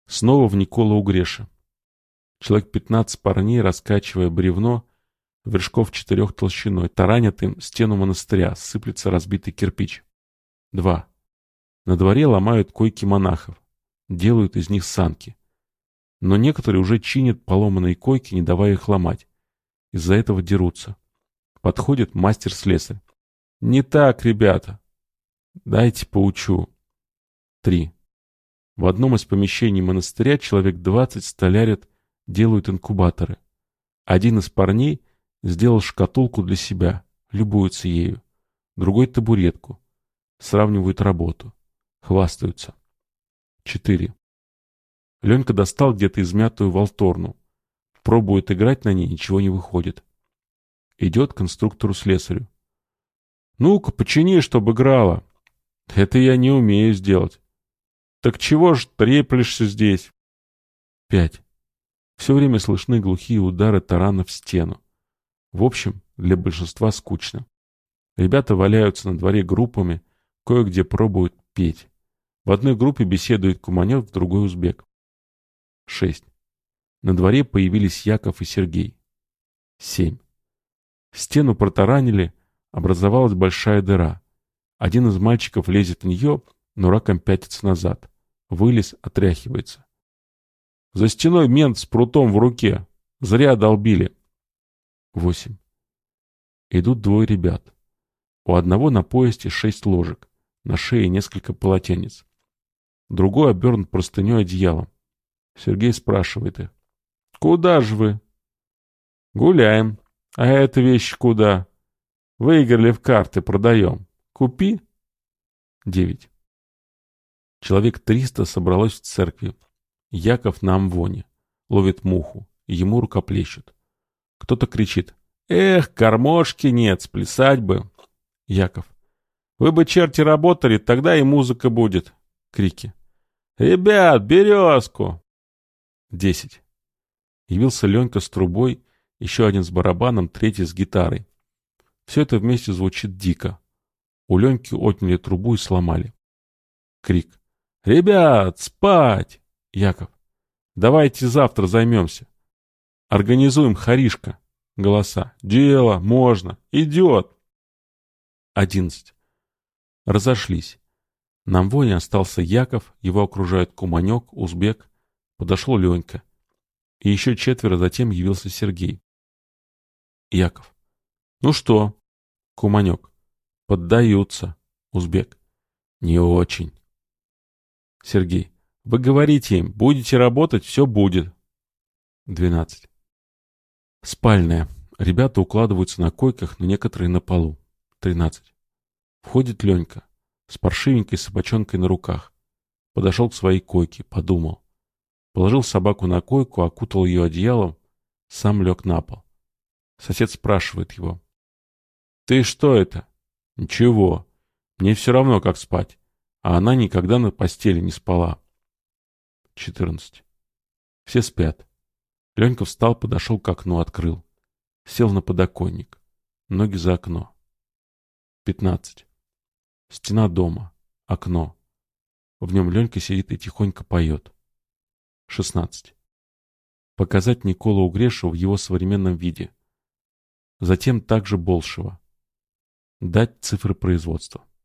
Снова в Никола Угреша. Человек 15 парней, раскачивая бревно, вершков 4 толщиной, таранят им стену монастыря, сыплется разбитый кирпич. 2. На дворе ломают койки монахов, делают из них санки. Но некоторые уже чинят поломанные койки, не давая их ломать. Из-за этого дерутся. Подходит мастер-слесарь. «Не так, ребята. Дайте поучу». 3. В одном из помещений монастыря человек 20 столярят, делают инкубаторы. Один из парней сделал шкатулку для себя, любуется ею. Другой табуретку. Сравнивают работу. Хвастаются. 4. Ленька достал где-то измятую валторну. Пробует играть на ней, ничего не выходит. Идет к конструктору-слесарю. «Ну-ка, почини, чтобы играла». «Это я не умею сделать». «Так чего ж треплешься здесь?» 5. Все время слышны глухие удары тарана в стену. В общем, для большинства скучно. Ребята валяются на дворе группами, кое-где пробуют петь. В одной группе беседует Куманев, в другой узбек. 6. На дворе появились Яков и Сергей. 7. Стену протаранили, образовалась большая дыра. Один из мальчиков лезет в нее, но раком пятится назад. Вылез, отряхивается. «За стеной мент с прутом в руке. Зря долбили». 8. Идут двое ребят. У одного на поясе 6 ложек, на шее несколько полотенец. Другой обернут простыней одеялом. Сергей спрашивает их. «Куда же вы?» «Гуляем. А эта вещь куда?» «Выиграли в карты, продаем. Купи». 9. Человек 300 собралось в церкви. Яков на амвоне. Ловит муху. Ему рукоплещут. Кто-то кричит. «Эх, кормошки нет, сплясать бы». Яков. «Вы бы, черти, работали, тогда и музыка будет». Крики. «Ребят, березку!» 10. Явился Ленька с трубой, еще один с барабаном, третий с гитарой. Все это вместе звучит дико. У Леньки отняли трубу и сломали. Крик. «Ребят, спать!» Яков. «Давайте завтра займемся. Организуем хоришко». Голоса. «Дело, можно, идет». 11. Разошлись. На амвоне остался Яков, его окружают Куманек, узбек. Подошел Ленька. И еще 4 затем явился Сергей. Яков. «Ну что?» Куманек. «Поддаются». Узбек. «Не очень». Сергей. «Вы говорите им, будете работать, все будет». 12. Спальная. Ребята укладываются на койках, но некоторые на полу. 13. Входит Ленька с паршивенькой собачонкой на руках. Подошел к своей койке, подумал. Положил собаку на койку, окутал ее одеялом, сам лег на пол. Сосед спрашивает его. «Ты что это?» «Ничего. Мне все равно, как спать». А она никогда на постели не спала. 14. Все спят. Ленька встал, подошел к окну, открыл. Сел на подоконник. Ноги за окно. 15. Стена дома. Окно. В нем Ленька сидит и тихонько поет. 16. Показать Николу Угрешу в его современном виде. Затем также Болшева. Дать цифры производства.